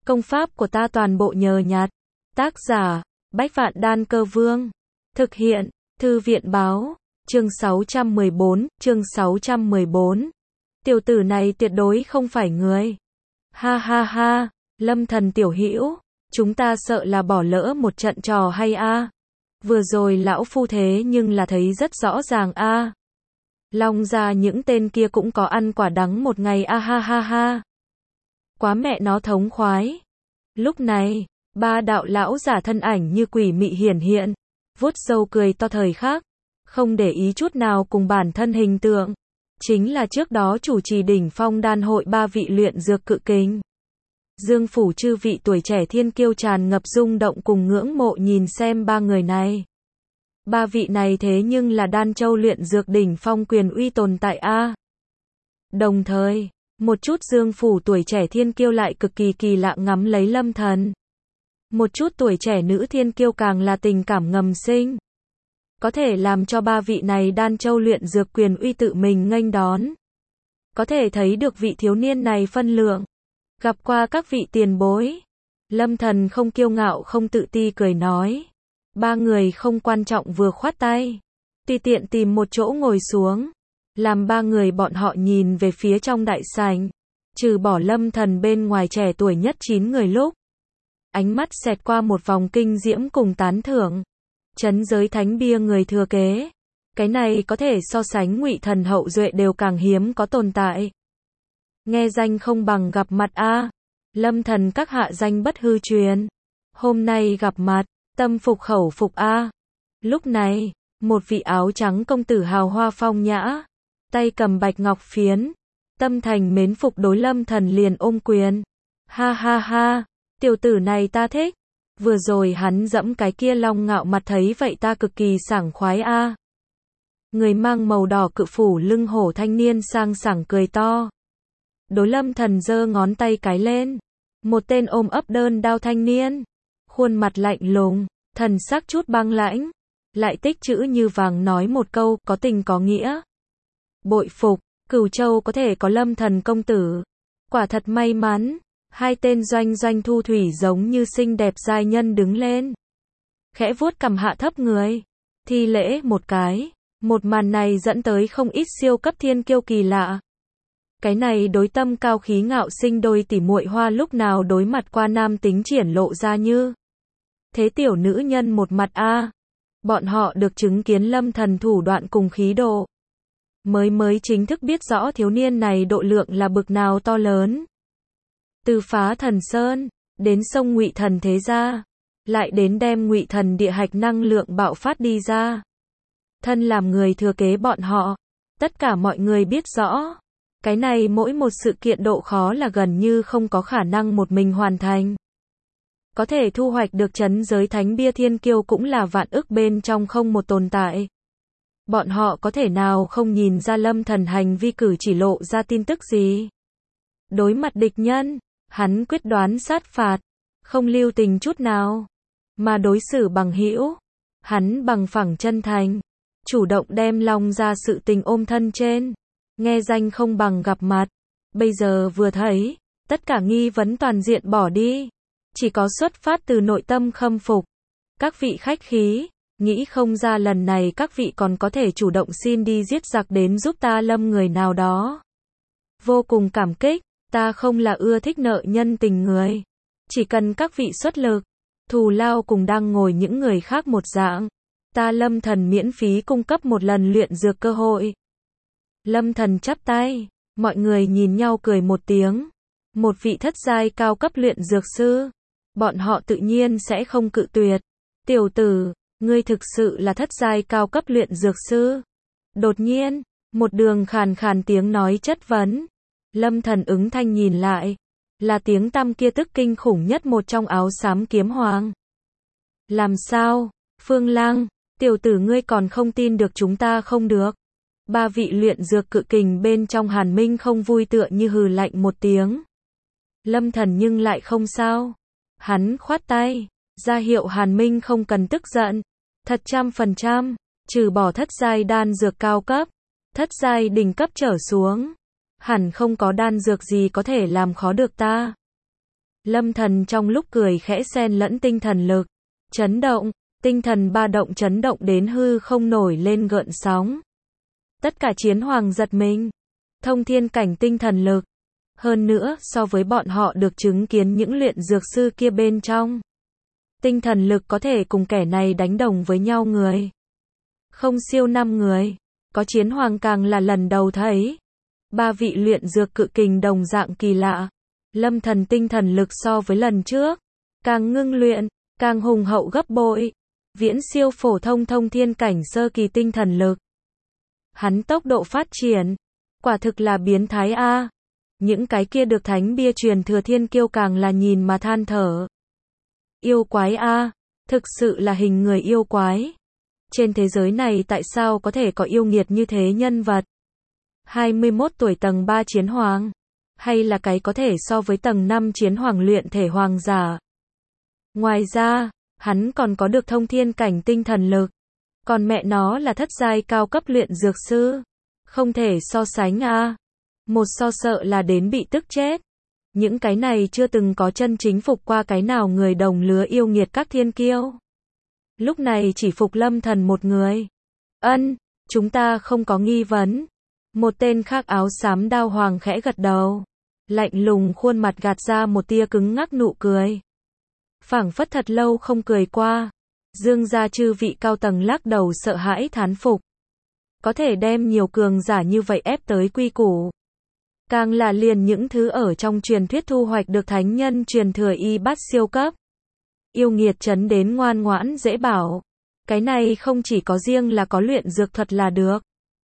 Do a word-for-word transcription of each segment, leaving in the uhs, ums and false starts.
Công pháp của ta toàn bộ nhờ nhặt. Tác giả, Bách Vạn Đan Cơ Vương. Thực hiện, Thư viện báo. Chương sáu trăm mười bốn, chương sáu trăm mười bốn. Tiểu tử này tuyệt đối không phải người. Ha ha ha, Lâm Thần tiểu hữu, chúng ta sợ là bỏ lỡ một trận trò hay a. Vừa rồi lão phu thế nhưng là thấy rất rõ ràng a. Long gia những tên kia cũng có ăn quả đắng một ngày a ha ha ha. Quá mẹ nó thống khoái. Lúc này, ba đạo lão giả thân ảnh như quỷ mị hiển hiện, vuốt râu cười to thời khắc, không để ý chút nào cùng bản thân hình tượng. Chính là trước đó chủ trì đỉnh phong đan hội ba vị luyện dược cự kình. Dương phủ chư vị tuổi trẻ thiên kiêu tràn ngập rung động cùng ngưỡng mộ nhìn xem ba người này. Ba vị này thế nhưng là Đan Châu luyện dược đỉnh phong quyền uy tồn tại a. Đồng thời, một chút dương phủ tuổi trẻ thiên kiêu lại cực kỳ kỳ lạ ngắm lấy Lâm Thần. Một chút tuổi trẻ nữ thiên kiêu càng là tình cảm ngầm sinh. Có thể làm cho ba vị này Đan Châu luyện dược quyền uy tự mình nghênh đón. Có thể thấy được vị thiếu niên này phân lượng. Gặp qua các vị tiền bối. Lâm Thần không kiêu ngạo không tự ti cười nói. Ba người không quan trọng vừa khoát tay. Tùy tiện tìm một chỗ ngồi xuống. Làm ba người bọn họ nhìn về phía trong đại sảnh. Trừ bỏ Lâm Thần bên ngoài trẻ tuổi nhất chín người lúc. Ánh mắt xẹt qua một vòng kinh diễm cùng tán thưởng. Trấn giới thánh bia người thừa kế. Cái này có thể so sánh Ngụy Thần hậu duệ đều càng hiếm có tồn tại. Nghe danh không bằng gặp mặt a. Lâm Thần các hạ danh bất hư truyền. Hôm nay gặp mặt, tâm phục khẩu phục a. Lúc này, một vị áo trắng công tử hào hoa phong nhã, tay cầm bạch ngọc phiến, tâm thành mến phục đối Lâm Thần liền ôm quyền. Ha ha ha, tiểu tử này ta thích. Vừa rồi hắn dẫm cái kia long ngạo mặt thấy vậy ta cực kỳ sảng khoái a. Người mang màu đỏ cự phủ lưng hổ thanh niên sang sảng cười to. Đối Lâm Thần giơ ngón tay cái lên. Một tên ôm ấp đơn đao thanh niên. Khuôn mặt lạnh lùng, thần sắc chút băng lãnh. Lại tích chữ như vàng nói một câu có tình có nghĩa. Bội phục, Cửu Châu có thể có Lâm Thần công tử. Quả thật may mắn. Hai tên doanh doanh thu thủy giống như xinh đẹp giai nhân đứng lên. Khẽ vuốt cằm hạ thấp người. Thi lễ một cái. Một màn này dẫn tới không ít siêu cấp thiên kiêu kỳ lạ. Cái này đối tâm cao khí ngạo sinh đôi tỷ muội hoa lúc nào đối mặt qua nam tính triển lộ ra như. Thế tiểu nữ nhân một mặt a. Bọn họ được chứng kiến Lâm Thần thủ đoạn cùng khí độ. Mới mới chính thức biết rõ thiếu niên này độ lượng là bực nào to lớn. Từ phá thần sơn, đến sông Ngụy Thần thế gia, lại đến đem Ngụy Thần địa hạch năng lượng bạo phát đi ra. Thân làm người thừa kế bọn họ, tất cả mọi người biết rõ. Cái này mỗi một sự kiện độ khó là gần như không có khả năng một mình hoàn thành. Có thể thu hoạch được trấn giới thánh bia thiên kiêu cũng là vạn ức bên trong không một tồn tại. Bọn họ có thể nào không nhìn ra Lâm Thần hành vi cử chỉ lộ ra tin tức gì? Đối mặt địch nhân, hắn quyết đoán sát phạt, không lưu tình chút nào. Mà đối xử bằng hữu, hắn bằng phẳng chân thành, chủ động đem Long ra sự tình ôm thân trên. Nghe danh không bằng gặp mặt. Bây giờ vừa thấy, tất cả nghi vấn toàn diện bỏ đi. Chỉ có xuất phát từ nội tâm khâm phục. Các vị khách khí, nghĩ không ra lần này các vị còn có thể chủ động xin đi giết giặc đến giúp ta lâm người nào đó. Vô cùng cảm kích, ta không là ưa thích nợ nhân tình người. Chỉ cần các vị xuất lực, thù lao cùng đang ngồi những người khác một dạng. Ta Lâm Thần miễn phí cung cấp một lần luyện dược cơ hội. Lâm Thần chắp tay, mọi người nhìn nhau cười một tiếng. Một vị thất giai cao cấp luyện dược sư, bọn họ tự nhiên sẽ không cự tuyệt. Tiểu tử, ngươi thực sự là thất giai cao cấp luyện dược sư? Đột nhiên, một đường khàn khàn tiếng nói chất vấn. Lâm Thần ứng thanh nhìn lại, là tiếng tăm kia tức kinh khủng nhất một trong áo xám kiếm hoàng. Làm sao, Phương Lang, tiểu tử ngươi còn không tin được chúng ta không được? Ba vị luyện dược cự kình bên trong Hàn Minh không vui tựa như hừ lạnh một tiếng. Lâm Thần nhưng lại không sao. Hắn khoát tay, ra hiệu Hàn Minh không cần tức giận. Thật trăm phần trăm, trừ bỏ thất giai đan dược cao cấp, thất giai đỉnh cấp trở xuống, hẳn không có đan dược gì có thể làm khó được ta. Lâm Thần trong lúc cười khẽ xen lẫn tinh thần lực, chấn động, tinh thần ba động chấn động đến hư không nổi lên gợn sóng. Tất cả chiến hoàng giật mình, thông thiên cảnh tinh thần lực. Hơn nữa, so với bọn họ được chứng kiến những luyện dược sư kia bên trong, tinh thần lực có thể cùng kẻ này đánh đồng với nhau người. Không siêu năm người, có chiến hoàng càng là lần đầu thấy. Ba vị luyện dược cự kình đồng dạng kỳ lạ. Lâm Thần tinh thần lực so với lần trước, càng ngưng luyện, càng hùng hậu gấp bội. Viễn siêu phổ thông thông thiên cảnh sơ kỳ tinh thần lực. Hắn tốc độ phát triển, quả thực là biến thái a. Những cái kia được thánh bia truyền thừa thiên kiêu càng là nhìn mà than thở. Yêu quái a, thực sự là hình người yêu quái. Trên thế giới này tại sao có thể có yêu nghiệt như thế nhân vật? hai mươi mốt tuổi tầng ba chiến hoàng, hay là cái có thể so với tầng năm chiến hoàng luyện thể hoàng giả. Ngoài ra, hắn còn có được thông thiên cảnh tinh thần lực. Còn mẹ nó là thất giai cao cấp luyện dược sư. Không thể so sánh a. Một so sợ là đến bị tức chết. Những cái này chưa từng có chân chính phục qua cái nào người đồng lứa yêu nghiệt các thiên kiêu. Lúc này chỉ phục Lâm Thần một người. Ân, chúng ta không có nghi vấn. Một tên khác áo xám đao hoàng khẽ gật đầu. Lạnh lùng khuôn mặt gạt ra một tia cứng ngắc nụ cười. Phảng phất thật lâu không cười qua. Dương gia chư vị cao tầng lắc đầu sợ hãi thán phục. Có thể đem nhiều cường giả như vậy ép tới quy củ. Càng là liền những thứ ở trong truyền thuyết thu hoạch được thánh nhân truyền thừa y bát siêu cấp. Yêu nghiệt chấn đến ngoan ngoãn dễ bảo. Cái này không chỉ có riêng là có luyện dược thuật là được.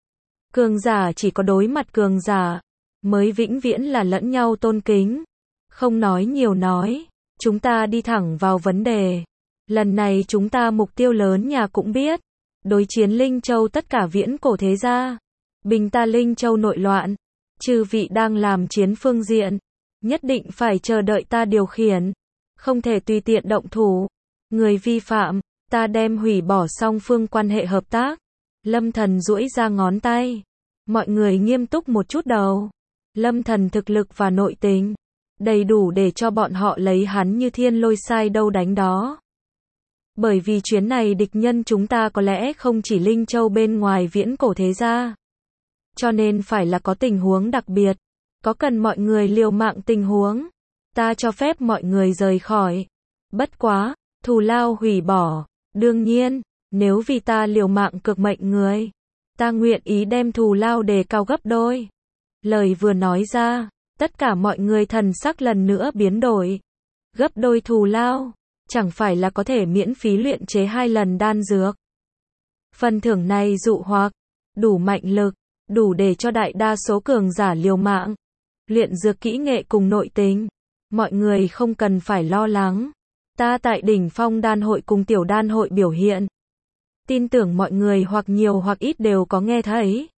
Cường giả chỉ có đối mặt cường giả, mới vĩnh viễn là lẫn nhau tôn kính. Không nói nhiều nói, chúng ta đi thẳng vào vấn đề. Lần này chúng ta mục tiêu lớn nhà cũng biết. Đối chiến Linh Châu tất cả viễn cổ thế gia. Bình ta Linh Châu nội loạn. Chư vị đang làm chiến phương diện. Nhất định phải chờ đợi ta điều khiển. Không thể tùy tiện động thủ. Người vi phạm, ta đem hủy bỏ song phương quan hệ hợp tác. Lâm Thần duỗi ra ngón tay. Mọi người nghiêm túc một chút đầu. Lâm Thần thực lực và nội tình đầy đủ để cho bọn họ lấy hắn như thiên lôi sai đâu đánh đó. Bởi vì chuyến này địch nhân chúng ta có lẽ không chỉ Linh Châu bên ngoài viễn cổ thế gia. Cho nên phải là có tình huống đặc biệt. Có cần mọi người liều mạng tình huống. Ta cho phép mọi người rời khỏi. Bất quá, thù lao hủy bỏ. Đương nhiên, nếu vì ta liều mạng cực mệnh người, ta nguyện ý đem thù lao đề cao gấp đôi. Lời vừa nói ra, tất cả mọi người thần sắc lần nữa biến đổi. Gấp đôi thù lao, chẳng phải là có thể miễn phí luyện chế hai lần đan dược. Phần thưởng này dụ hoặc, đủ mạnh lực, đủ để cho đại đa số cường giả liều mạng. Luyện dược kỹ nghệ cùng nội tình, mọi người không cần phải lo lắng. Ta tại đỉnh phong đan hội cùng tiểu đan hội biểu hiện. Tin tưởng mọi người hoặc nhiều hoặc ít đều có nghe thấy.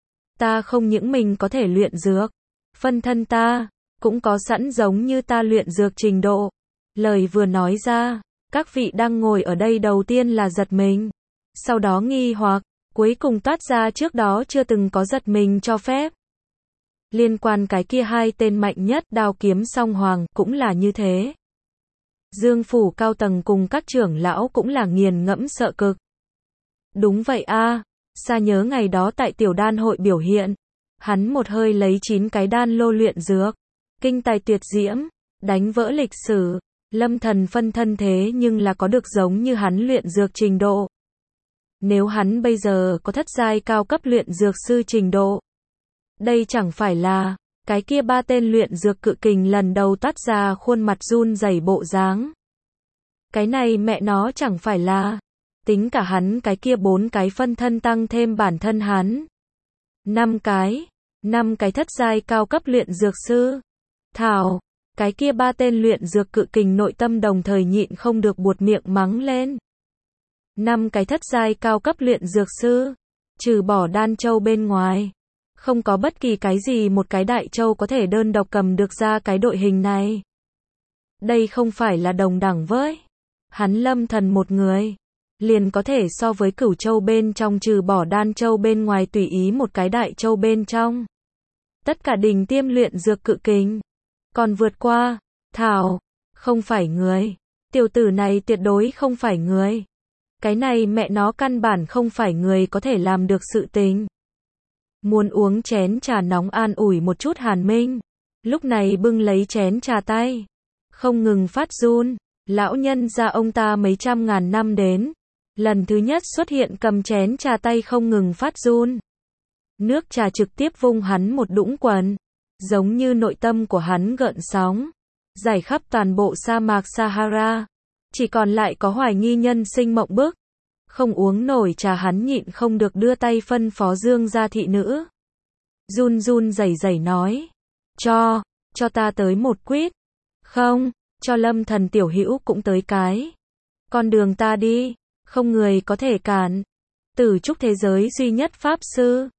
Ta không những mình có thể luyện dược, phân thân ta cũng có sẵn giống như ta luyện dược trình độ. Lời vừa nói ra, các vị đang ngồi ở đây đầu tiên là giật mình, sau đó nghi hoặc, cuối cùng toát ra trước đó chưa từng có giật mình cho phép. Liên quan cái kia hai tên mạnh nhất đao kiếm song hoàng cũng là như thế. Dương phủ cao tầng cùng các trưởng lão cũng là nghiền ngẫm sợ cực. Đúng vậy a, xa nhớ ngày đó tại tiểu đan hội biểu hiện, hắn một hơi lấy chín cái đan lô luyện dược, kinh tài tuyệt diễm, đánh vỡ lịch sử. Lâm Thần phân thân thế nhưng là có được giống như hắn luyện dược trình độ. Nếu hắn bây giờ có thất giai cao cấp luyện dược sư trình độ, đây chẳng phải là cái kia ba tên luyện dược cự kình lần đầu toát ra khuôn mặt run rẩy bộ dáng. Cái này mẹ nó chẳng phải là tính cả hắn cái kia bốn cái phân thân tăng thêm bản thân hắn. Năm cái, năm cái thất giai cao cấp luyện dược sư. Thảo, cái kia ba tên luyện dược cự kình nội tâm đồng thời nhịn không được buột miệng mắng lên. Năm cái thất giai cao cấp luyện dược sư, trừ bỏ đan châu bên ngoài, không có bất kỳ cái gì một cái đại châu có thể đơn độc cầm được ra cái đội hình này. Đây không phải là đồng đẳng với hắn Lâm Thần một người, liền có thể so với cửu châu bên trong trừ bỏ đan châu bên ngoài tùy ý một cái đại châu bên trong. Tất cả đỉnh tiêm luyện dược cự kình, còn vượt qua, thảo, Không phải người. Tiểu tử này tuyệt đối không phải người. Cái này mẹ nó căn bản không phải người có thể làm được sự tình. Muốn uống chén trà nóng an ủi một chút Hàn Minh. Lúc này bưng lấy chén trà tay. Không ngừng phát run. Lão nhân gia ông ta mấy trăm ngàn năm đến. Lần thứ nhất xuất hiện cầm chén trà tay không ngừng phát run. Nước trà trực tiếp vung hắn một đũng quần. Giống như nội tâm của hắn gợn sóng. Giải khắp toàn bộ sa mạc Sahara. Chỉ còn lại có hoài nghi nhân sinh mộng bức. Không uống nổi trà hắn nhịn không được đưa tay phân phó Dương gia thị nữ. Run run rẩy rẩy nói. Cho, cho ta tới một quýt. Không, cho Lâm Thần tiểu hữu cũng tới cái. Con đường ta đi, không người có thể cản. Tử trúc thế giới duy nhất pháp sư.